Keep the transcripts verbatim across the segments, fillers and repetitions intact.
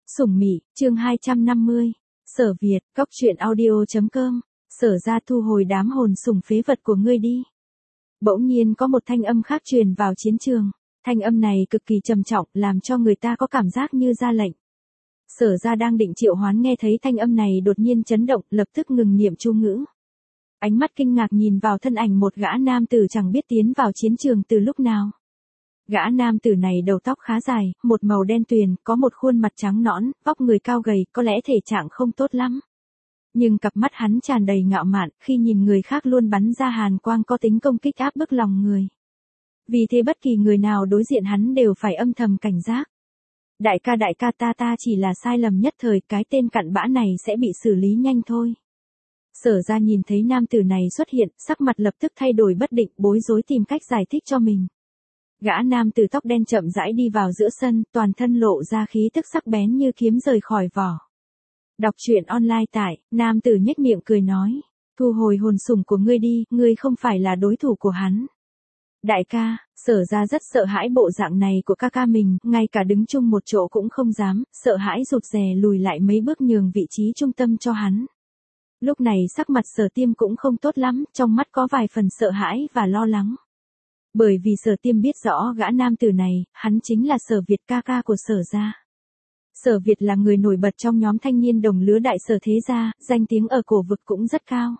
Sủng Mị, chương hai trăm năm mươi. Sở Việt, Cóc truyện audio chấm com. Sở ra thu hồi đám hồn sủng phế vật của ngươi đi. Bỗng nhiên có một thanh âm khác truyền vào chiến trường. Thanh âm này cực kỳ trầm trọng, làm cho người ta có cảm giác như ra lệnh. Sở ra đang định triệu hoán nghe thấy thanh âm này đột nhiên chấn động, lập tức ngừng niệm chú ngữ. Ánh mắt kinh ngạc nhìn vào thân ảnh một gã nam tử chẳng biết tiến vào chiến trường từ lúc nào. Gã nam tử này đầu tóc khá dài, một màu đen tuyền, có một khuôn mặt trắng nõn, vóc người cao gầy, có lẽ thể trạng không tốt lắm. Nhưng cặp mắt hắn tràn đầy ngạo mạn, khi nhìn người khác luôn bắn ra hàn quang có tính công kích áp bức lòng người. Vì thế bất kỳ người nào đối diện hắn đều phải âm thầm cảnh giác. Đại ca đại ca ta ta chỉ là sai lầm nhất thời, cái tên cặn bã này sẽ bị xử lý nhanh thôi. Sở ra nhìn thấy nam tử này xuất hiện, sắc mặt lập tức thay đổi bất định, bối rối tìm cách giải thích cho mình. Gã nam tử tóc đen chậm rãi đi vào giữa sân, toàn thân lộ ra khí tức sắc bén như kiếm rời khỏi vỏ. Đọc truyện online tại, nam tử nhếch miệng cười nói, thu hồi hồn sủng của ngươi đi, ngươi không phải là đối thủ của hắn. Đại ca, sở ra rất sợ hãi bộ dạng này của ca ca mình, ngay cả đứng chung một chỗ cũng không dám, sợ hãi rụt rè lùi lại mấy bước nhường vị trí trung tâm cho hắn. Lúc này sắc mặt Sở Tiêm cũng không tốt lắm, trong mắt có vài phần sợ hãi và lo lắng. Bởi vì Sở Tiêm biết rõ gã nam tử này, hắn chính là Sở Việt, ca ca của Sở gia. Sở Việt là người nổi bật trong nhóm thanh niên đồng lứa đại sở thế gia, danh tiếng ở cổ vực cũng rất cao.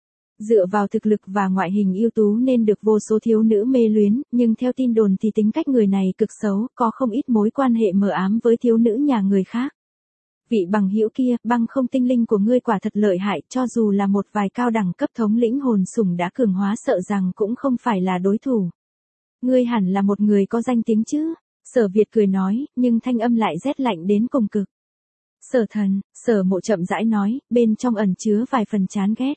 Dựa vào thực lực và ngoại hình ưu tú nên được vô số thiếu nữ mê luyến, nhưng theo tin đồn thì tính cách người này cực xấu, có không ít mối quan hệ mờ ám với thiếu nữ nhà người khác. Vị bằng hữu kia, băng không tinh linh của ngươi quả thật lợi hại, cho dù là một vài cao đẳng cấp thống lĩnh hồn sủng đã cường hóa sợ rằng cũng không phải là đối thủ. Ngươi hẳn là một người có danh tiếng chứ? Sở Việt cười nói, nhưng thanh âm lại rét lạnh đến cùng cực. Sở thần, Sở Mộ chậm rãi nói, bên trong ẩn chứa vài phần chán ghét.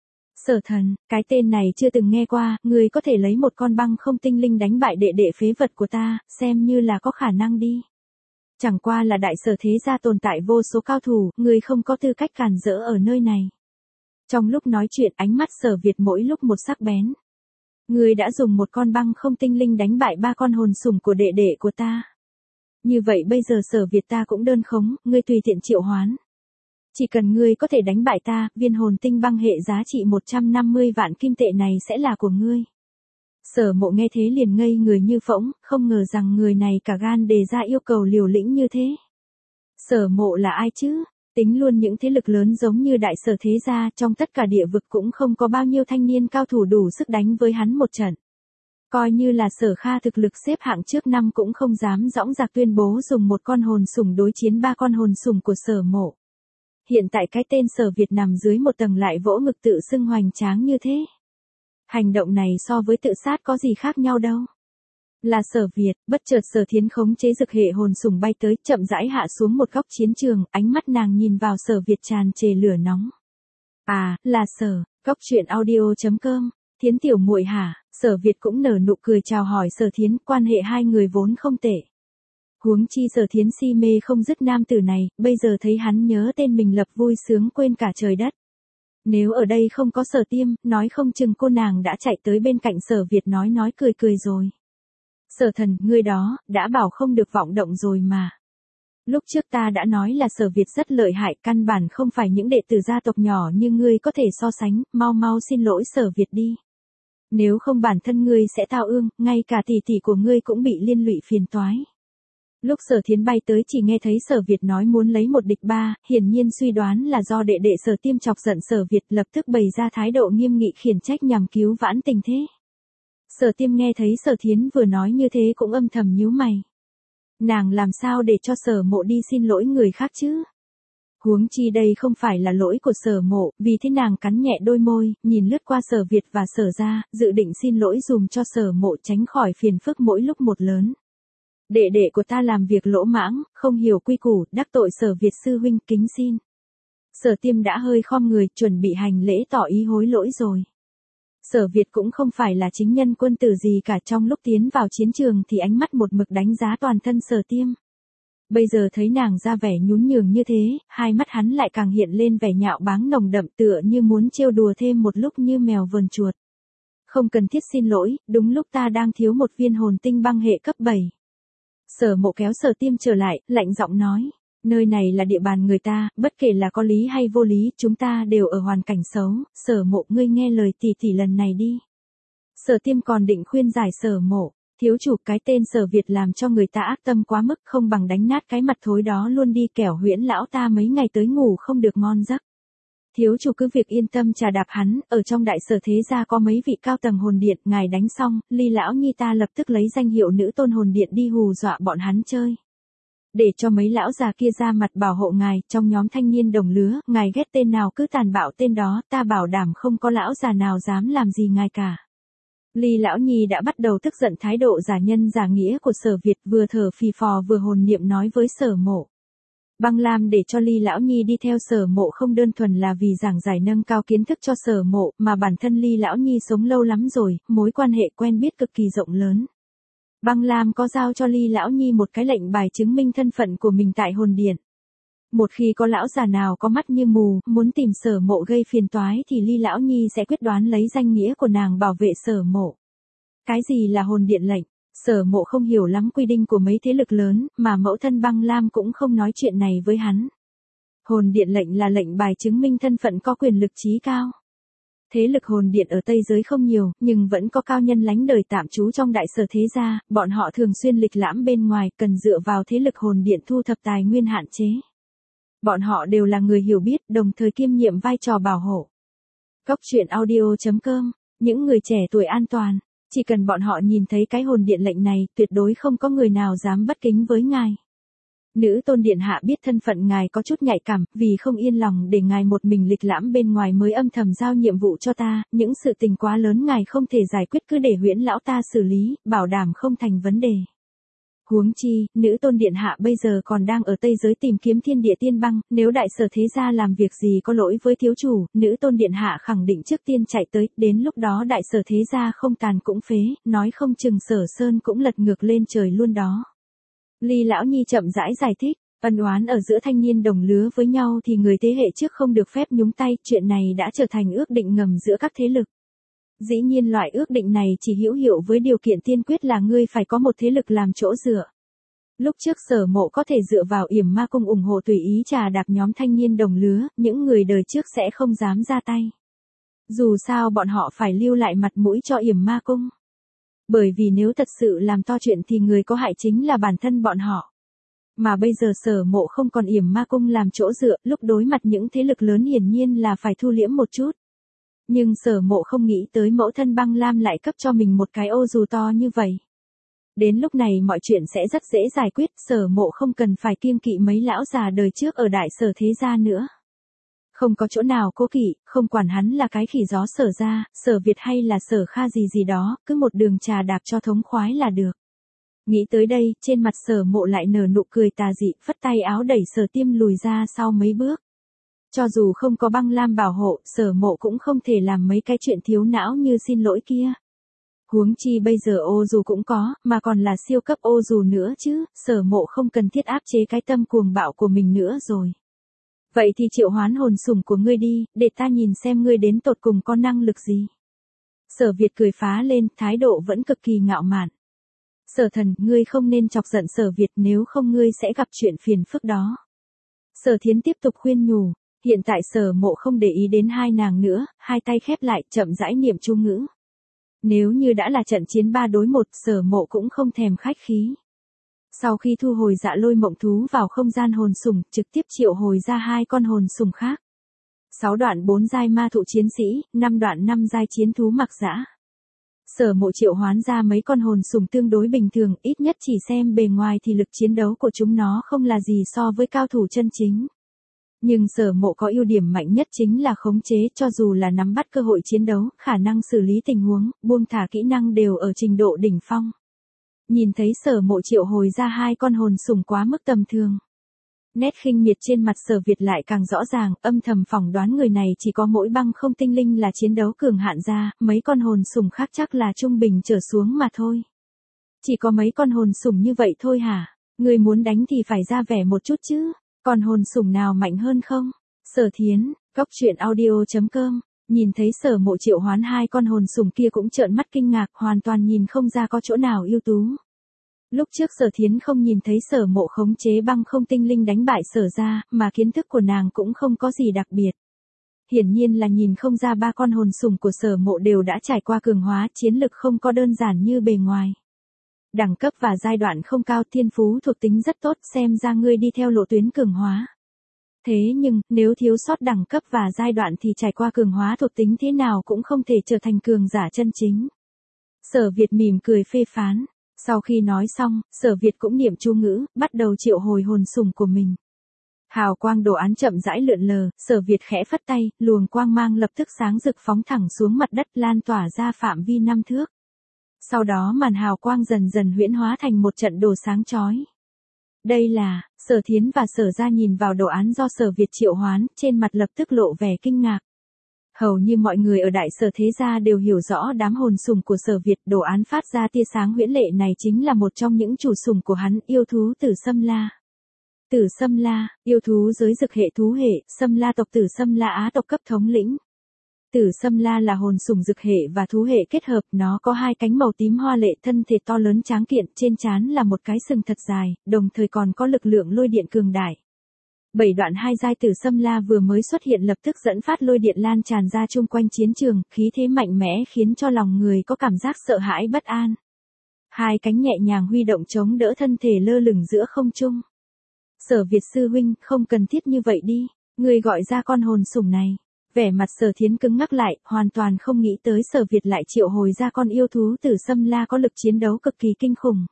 Sở thần, cái tên này chưa từng nghe qua, ngươi có thể lấy một con băng không tinh linh đánh bại đệ đệ phế vật của ta, xem như là có khả năng đi. Chẳng qua là đại sở thế gia tồn tại vô số cao thủ, ngươi không có tư cách cản rỡ ở nơi này. Trong lúc nói chuyện ánh mắt Sở Việt mỗi lúc một sắc bén. Ngươi đã dùng một con băng không tinh linh đánh bại ba con hồn sủng của đệ đệ của ta. Như vậy bây giờ Sở Việt ta cũng đơn khống, ngươi tùy tiện triệu hoán. Chỉ cần ngươi có thể đánh bại ta, viên hồn tinh băng hệ giá trị một trăm năm mươi vạn kim tệ này sẽ là của ngươi. Sở Mộ nghe thế liền ngây người như phỗng, không ngờ rằng người này cả gan đề ra yêu cầu liều lĩnh như thế. Sở Mộ là ai chứ? Tính luôn những thế lực lớn giống như đại sở thế gia, trong tất cả địa vực cũng không có bao nhiêu thanh niên cao thủ đủ sức đánh với hắn một trận. Coi như là Sở Kha thực lực xếp hạng trước năm cũng không dám dõng dạc tuyên bố dùng một con hồn sủng đối chiến ba con hồn sủng của Sở Mộ. Hiện tại cái tên Sở Việt nằm dưới một tầng lại vỗ ngực tự xưng hoành tráng như thế. Hành động này so với tự sát có gì khác nhau đâu. Là Sở Việt, bất chợt Sở Thiến khống chế dực hệ hồn sủng bay tới, chậm rãi hạ xuống một góc chiến trường, ánh mắt nàng nhìn vào Sở Việt tràn trề lửa nóng. À, là Sở, Cóc truyện audio chấm com, Thiến tiểu muội hả? Sở Việt cũng nở nụ cười chào hỏi Sở Thiến, quan hệ hai người vốn không tệ. Huống chi Sở Thiến si mê không dứt nam tử này, bây giờ thấy hắn nhớ tên mình lập vui sướng quên cả trời đất. Nếu ở đây không có Sở Tiêm, nói không chừng cô nàng đã chạy tới bên cạnh Sở Việt nói nói cười cười rồi. Sở thần, ngươi đó, đã bảo không được vọng động rồi mà. Lúc trước ta đã nói là Sở Việt rất lợi hại, căn bản không phải những đệ tử gia tộc nhỏ như ngươi có thể so sánh, mau mau xin lỗi Sở Việt đi. Nếu không bản thân ngươi sẽ tao ương, ngay cả tỷ tỷ của ngươi cũng bị liên lụy phiền toái. Lúc Sở Thiến bay tới chỉ nghe thấy Sở Việt nói muốn lấy một địch ba, hiển nhiên suy đoán là do đệ đệ Sở Tiêm chọc giận Sở Việt, lập tức bày ra thái độ nghiêm nghị khiển trách nhằm cứu vãn tình thế. Sở Tiêm nghe thấy Sở Thiến vừa nói như thế cũng âm thầm nhíu mày. Nàng làm sao để cho Sở Mộ đi xin lỗi người khác chứ? Huống chi đây không phải là lỗi của Sở Mộ, vì thế nàng cắn nhẹ đôi môi, nhìn lướt qua Sở Việt và Sở gia, dự định xin lỗi dùm cho Sở Mộ tránh khỏi phiền phức mỗi lúc một lớn. Đệ đệ của ta làm việc lỗ mãng, không hiểu quy củ, đắc tội Sở Việt sư huynh, kính xin. Sở Tiêm đã hơi khom người, chuẩn bị hành lễ tỏ ý hối lỗi rồi. Sở Việt cũng không phải là chính nhân quân tử gì cả, trong lúc tiến vào chiến trường thì ánh mắt một mực đánh giá toàn thân Sở Tiêm. Bây giờ thấy nàng ra vẻ nhún nhường như thế, hai mắt hắn lại càng hiện lên vẻ nhạo báng nồng đậm tựa như muốn trêu đùa thêm một lúc như mèo vờn chuột. Không cần thiết xin lỗi, đúng lúc ta đang thiếu một viên hồn tinh băng hệ cấp bảy. Sở Mộ kéo Sở Tiêm trở lại, lạnh giọng nói. Nơi này là địa bàn người ta, bất kể là có lý hay vô lý, chúng ta đều ở hoàn cảnh xấu, Sở Mộ ngươi nghe lời tỷ tỷ lần này đi. Sở Tiêm còn định khuyên giải Sở Mộ, thiếu chủ cái tên Sở Việt làm cho người ta ác tâm quá mức, không bằng đánh nát cái mặt thối đó luôn đi, kẻo huyễn lão ta mấy ngày tới ngủ không được ngon giấc. Thiếu chủ cứ việc yên tâm trà đạp hắn, ở trong đại sở thế gia có mấy vị cao tầng hồn điện, ngài đánh xong, Ly lão nhi ta lập tức lấy danh hiệu nữ tôn hồn điện đi hù dọa bọn hắn chơi. Để cho mấy lão già kia ra mặt bảo hộ ngài, trong nhóm thanh niên đồng lứa, ngài ghét tên nào cứ tàn bạo tên đó, ta bảo đảm không có lão già nào dám làm gì ngài cả. Ly lão nhi đã bắt đầu tức giận thái độ giả nhân giả nghĩa của Sở Việt, vừa thở phì phò vừa hồn niệm nói với Sở Mộ. Băng Lam để cho Ly lão nhi đi theo Sở Mộ không đơn thuần là vì giảng giải nâng cao kiến thức cho Sở Mộ, mà bản thân Ly lão nhi sống lâu lắm rồi, mối quan hệ quen biết cực kỳ rộng lớn. Băng Lam có giao cho Ly lão nhi một cái lệnh bài chứng minh thân phận của mình tại hồn điện. Một khi có lão già nào có mắt như mù, muốn tìm Sở Mộ gây phiền toái thì Ly lão nhi sẽ quyết đoán lấy danh nghĩa của nàng bảo vệ Sở Mộ. Cái gì là hồn điện lệnh? Sở Mộ không hiểu lắm quy định của mấy thế lực lớn, mà mẫu thân Băng Lam cũng không nói chuyện này với hắn. Hồn điện lệnh là lệnh bài chứng minh thân phận có quyền lực trí cao. Thế lực hồn điện ở Tây giới không nhiều, nhưng vẫn có cao nhân lánh đời tạm trú trong đại sở thế gia, bọn họ thường xuyên lịch lãm bên ngoài, cần dựa vào thế lực hồn điện thu thập tài nguyên hạn chế. Bọn họ đều là người hiểu biết, đồng thời kiêm nhiệm vai trò bảo hộ. Cốc truyện audio chấm com, những người trẻ tuổi an toàn, chỉ cần bọn họ nhìn thấy cái hồn điện lệnh này, tuyệt đối không có người nào dám bất kính với ngài. Nữ tôn điện hạ biết thân phận ngài có chút nhạy cảm, vì không yên lòng để ngài một mình lịch lãm bên ngoài mới âm thầm giao nhiệm vụ cho ta, những sự tình quá lớn ngài không thể giải quyết cứ để huyễn lão ta xử lý, bảo đảm không thành vấn đề. Huống chi, nữ tôn điện hạ bây giờ còn đang ở Tây giới tìm kiếm thiên địa tiên băng, nếu đại sở thế gia làm việc gì có lỗi với thiếu chủ, nữ tôn điện hạ khẳng định trước tiên chạy tới, đến lúc đó đại sở thế gia không tàn cũng phế, nói không chừng Sở Sơn cũng lật ngược lên trời luôn đó. Ly lão nhi chậm rãi giải thích, ân oán ở giữa thanh niên đồng lứa với nhau thì người thế hệ trước không được phép nhúng tay, chuyện này đã trở thành ước định ngầm giữa các thế lực. Dĩ nhiên loại ước định này chỉ hữu hiệu với điều kiện tiên quyết là ngươi phải có một thế lực làm chỗ dựa. Lúc trước Sở Mộ có thể dựa vào Yểm Ma Cung ủng hộ tùy ý trà đạp nhóm thanh niên đồng lứa, những người đời trước sẽ không dám ra tay. Dù sao bọn họ phải lưu lại mặt mũi cho Yểm Ma Cung. Bởi vì nếu thật sự làm to chuyện thì người có hại chính là bản thân bọn họ. Mà bây giờ Sở Mộ không còn Yểm Ma Cung làm chỗ dựa, lúc đối mặt những thế lực lớn hiển nhiên là phải thu liễm một chút. Nhưng Sở Mộ không nghĩ tới mẫu thân Băng Lam lại cấp cho mình một cái ô dù to như vậy. Đến lúc này mọi chuyện sẽ rất dễ giải quyết, Sở Mộ không cần phải kiêng kỵ mấy lão già đời trước ở đại sở thế gia nữa. Không có chỗ nào cố kỵ, không quản hắn là cái khỉ gió Sở gia, Sở Việt hay là Sở Kha gì gì đó, cứ một đường trà đạp cho thống khoái là được. Nghĩ tới đây, trên mặt Sở Mộ lại nở nụ cười tà dị, phất tay áo đẩy Sở Tiêm lùi ra sau mấy bước. Cho dù không có Băng Lam bảo hộ, Sở Mộ cũng không thể làm mấy cái chuyện thiếu não như xin lỗi kia. Huống chi bây giờ ô dù cũng có, mà còn là siêu cấp ô dù nữa chứ, Sở Mộ không cần thiết áp chế cái tâm cuồng bạo của mình nữa rồi. Vậy thì triệu hoán hồn sủng của ngươi đi, để ta nhìn xem ngươi đến tột cùng có năng lực gì. Sở Việt cười phá lên, thái độ vẫn cực kỳ ngạo mạn. Sở Thần, ngươi không nên chọc giận Sở Việt, nếu không ngươi sẽ gặp chuyện phiền phức đó. Sở Thiến tiếp tục khuyên nhủ, hiện tại Sở Mộ không để ý đến hai nàng nữa, hai tay khép lại, chậm rãi niệm chú ngữ. Nếu như đã là trận chiến ba đối một, Sở Mộ cũng không thèm khách khí. Sau khi thu hồi Dạ Lôi mộng thú vào không gian hồn sủng, trực tiếp triệu hồi ra hai con hồn sủng khác. sáu đoạn bốn giai ma thụ chiến sĩ, năm đoạn năm giai chiến thú mặc dã. Sở Mộ triệu hoán ra mấy con hồn sủng tương đối bình thường, ít nhất chỉ xem bề ngoài thì lực chiến đấu của chúng nó không là gì so với cao thủ chân chính. Nhưng Sở Mộ có ưu điểm mạnh nhất chính là khống chế, cho dù là nắm bắt cơ hội chiến đấu, khả năng xử lý tình huống, buông thả kỹ năng đều ở trình độ đỉnh phong. Nhìn thấy Sở Mộ triệu hồi ra hai con hồn sủng quá mức tầm thường. Nét khinh miệt trên mặt Sở Việt lại càng rõ ràng, âm thầm phỏng đoán người này chỉ có mỗi băng không tinh linh là chiến đấu cường hạn ra, mấy con hồn sủng khác chắc là trung bình trở xuống mà thôi. Chỉ có mấy con hồn sủng như vậy thôi hả? Người muốn đánh thì phải ra vẻ một chút chứ. Còn hồn sủng nào mạnh hơn không? Sở Thiến, cốc truyện audio chấm com, nhìn thấy Sở Mộ triệu hoán hai con hồn sủng kia cũng trợn mắt kinh ngạc, hoàn toàn nhìn không ra có chỗ nào ưu tú. Lúc trước Sở Thiến không nhìn thấy Sở Mộ khống chế băng không tinh linh đánh bại Sở gia, mà kiến thức của nàng cũng không có gì đặc biệt. Hiển nhiên là nhìn không ra ba con hồn sủng của Sở Mộ đều đã trải qua cường hóa, chiến lực không có đơn giản như bề ngoài. Đẳng cấp và giai đoạn không cao, thiên phú thuộc tính rất tốt, xem ra ngươi đi theo lộ tuyến cường hóa. Thế nhưng, nếu thiếu sót đẳng cấp và giai đoạn thì trải qua cường hóa thuộc tính thế nào cũng không thể trở thành cường giả chân chính. Sở Việt mỉm cười phê phán. Sau khi nói xong, Sở Việt cũng niệm chú ngữ, bắt đầu triệu hồi hồn sủng của mình. Hào quang đồ án chậm rãi lượn lờ, Sở Việt khẽ phất tay, luồng quang mang lập tức sáng rực phóng thẳng xuống mặt đất, lan tỏa ra phạm vi năm thước. Sau đó màn hào quang dần dần huyễn hóa thành một trận đồ sáng chói. Đây là, Sở Thiến và Sở gia nhìn vào đồ án do Sở Việt triệu hoán, trên mặt lập tức lộ vẻ kinh ngạc. Hầu như mọi người ở Đại Sở thế gia đều hiểu rõ đám hồn sủng của Sở Việt, đồ án phát ra tia sáng huyễn lệ này chính là một trong những chủ sủng của hắn, yêu thú Tử Sâm La. Tử Sâm La, yêu thú giới dực hệ thú hệ, Sâm La tộc Tử Sâm La Á tộc cấp thống lĩnh. Tử Sâm La là hồn sủng dực hệ và thú hệ kết hợp, nó có hai cánh màu tím hoa lệ, thân thể to lớn tráng kiện, trên trán là một cái sừng thật dài, đồng thời còn có lực lượng lôi điện cường đại. Bảy đoạn hai giai Tử Sâm La vừa mới xuất hiện lập tức dẫn phát lôi điện lan tràn ra chung quanh chiến trường, khí thế mạnh mẽ khiến cho lòng người có cảm giác sợ hãi bất an. Hai cánh nhẹ nhàng huy động chống đỡ thân thể lơ lửng giữa không trung. Sở Việt sư huynh, không cần thiết như vậy đi, người gọi ra con hồn sủng này. Vẻ mặt Sở Thiến cứng ngắc lại, hoàn toàn không nghĩ tới Sở Việt lại triệu hồi ra con yêu thú Tử Sâm La có lực chiến đấu cực kỳ kinh khủng.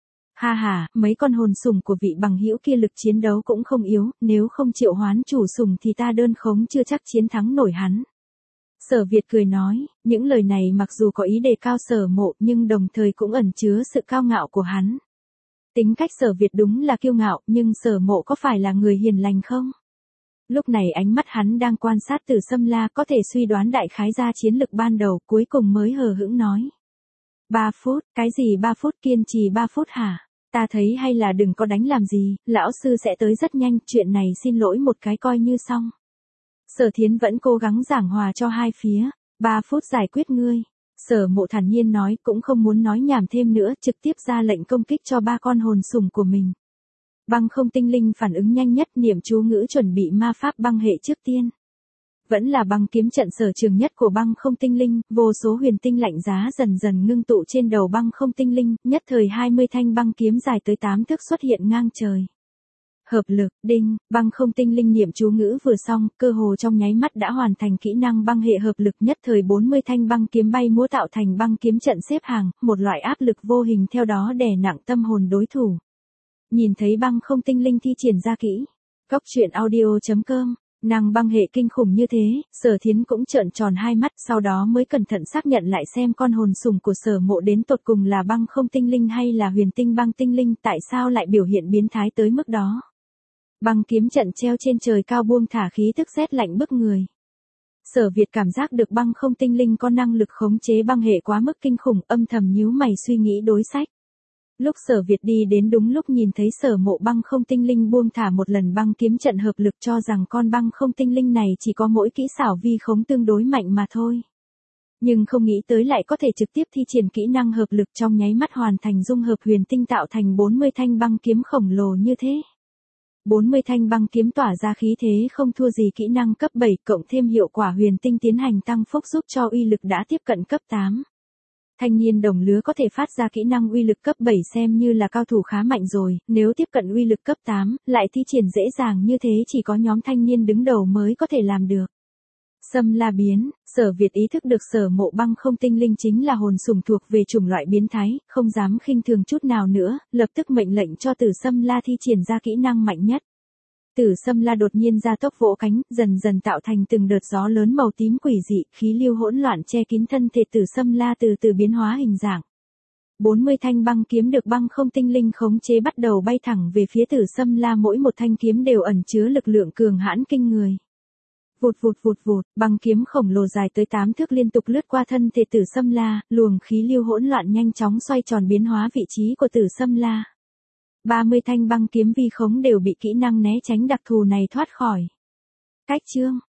Ha ha, mấy con hồn sủng của vị bằng hữu kia lực chiến đấu cũng không yếu, nếu không triệu hoán chủ sủng thì ta đơn khống chưa chắc chiến thắng nổi hắn. Sở Việt cười nói, những lời này mặc dù có ý đề cao Sở Mộ nhưng đồng thời cũng ẩn chứa sự cao ngạo của hắn. Tính cách Sở Việt đúng là kiêu ngạo, nhưng Sở Mộ có phải là người hiền lành không? Lúc này ánh mắt hắn đang quan sát Tử Sâm La, có thể suy đoán đại khái ra chiến lực ban đầu, cuối cùng mới hờ hững nói. Ba phút, cái gì ba phút, kiên trì ba phút hả? Ta thấy hay là đừng có đánh làm gì, lão sư sẽ tới rất nhanh, chuyện này xin lỗi một cái coi như xong. Sở Thiến vẫn cố gắng giảng hòa cho hai phía, ba phút giải quyết ngươi. Sở Mộ thản nhiên nói, cũng không muốn nói nhảm thêm nữa, trực tiếp ra lệnh công kích cho ba con hồn sủng của mình. Băng không tinh linh phản ứng nhanh nhất, niệm chú ngữ chuẩn bị ma pháp băng hệ trước tiên. Vẫn là băng kiếm trận sở trường nhất của băng không tinh linh, vô số huyền tinh lạnh giá dần dần ngưng tụ trên đầu băng không tinh linh, nhất thời hai mươi thanh băng kiếm dài tới tám thước xuất hiện ngang trời. Hợp lực, đinh, băng không tinh linh niệm chú ngữ vừa xong, cơ hồ trong nháy mắt đã hoàn thành kỹ năng băng hệ hợp lực, nhất thời bốn mươi thanh băng kiếm bay múa tạo thành băng kiếm trận xếp hàng, một loại áp lực vô hình theo đó đè nặng tâm hồn đối thủ. Nhìn thấy băng không tinh linh thi triển ra kỹ. Cốc truyện audio chấm com, năng băng hệ kinh khủng như thế, Sở Thiến cũng trợn tròn hai mắt, sau đó mới cẩn thận xác nhận lại xem con hồn sủng của Sở Mộ đến tột cùng là băng không tinh linh hay là huyền tinh băng tinh linh, tại sao lại biểu hiện biến thái tới mức đó. Băng kiếm trận treo trên trời cao buông thả khí tức rét lạnh bức người. Sở Việt cảm giác được băng không tinh linh có năng lực khống chế băng hệ quá mức kinh khủng, âm thầm nhíu mày suy nghĩ đối sách. Lúc Sở Việt đi đến đúng lúc nhìn thấy Sở Mộ băng không tinh linh buông thả một lần băng kiếm trận hợp lực, cho rằng con băng không tinh linh này chỉ có mỗi kỹ xảo vi khống tương đối mạnh mà thôi. Nhưng không nghĩ tới lại có thể trực tiếp thi triển kỹ năng hợp lực, trong nháy mắt hoàn thành dung hợp huyền tinh tạo thành bốn mươi thanh băng kiếm khổng lồ như thế. bốn mươi thanh băng kiếm tỏa ra khí thế không thua gì kỹ năng cấp bảy, cộng thêm hiệu quả huyền tinh tiến hành tăng phúc giúp cho uy lực đã tiếp cận cấp tám. Thanh niên đồng lứa có thể phát ra kỹ năng uy lực cấp bảy xem như là cao thủ khá mạnh rồi, nếu tiếp cận uy lực cấp tám, lại thi triển dễ dàng như thế chỉ có nhóm thanh niên đứng đầu mới có thể làm được. Sâm La biến, Sở Việt ý thức được Sở Mộ băng không tinh linh chính là hồn sủng thuộc về chủng loại biến thái, không dám khinh thường chút nào nữa, lập tức mệnh lệnh cho Tử Sâm La thi triển ra kỹ năng mạnh nhất. Tử Sâm La đột nhiên ra tốc vỗ cánh, dần dần tạo thành từng đợt gió lớn màu tím quỷ dị, khí lưu hỗn loạn che kín thân thể Tử Sâm La từ từ biến hóa hình dạng. bốn mươi thanh băng kiếm được băng không tinh linh khống chế bắt đầu bay thẳng về phía Tử Sâm La, mỗi một thanh kiếm đều ẩn chứa lực lượng cường hãn kinh người. Vụt vụt vụt vụt, băng kiếm khổng lồ dài tới tám thước liên tục lướt qua thân thể Tử Sâm La, luồng khí lưu hỗn loạn nhanh chóng xoay tròn biến hóa vị trí của Tử Sâm La. ba mươi thanh băng kiếm vi khống đều bị kỹ năng né tránh đặc thù này thoát khỏi. Cách chương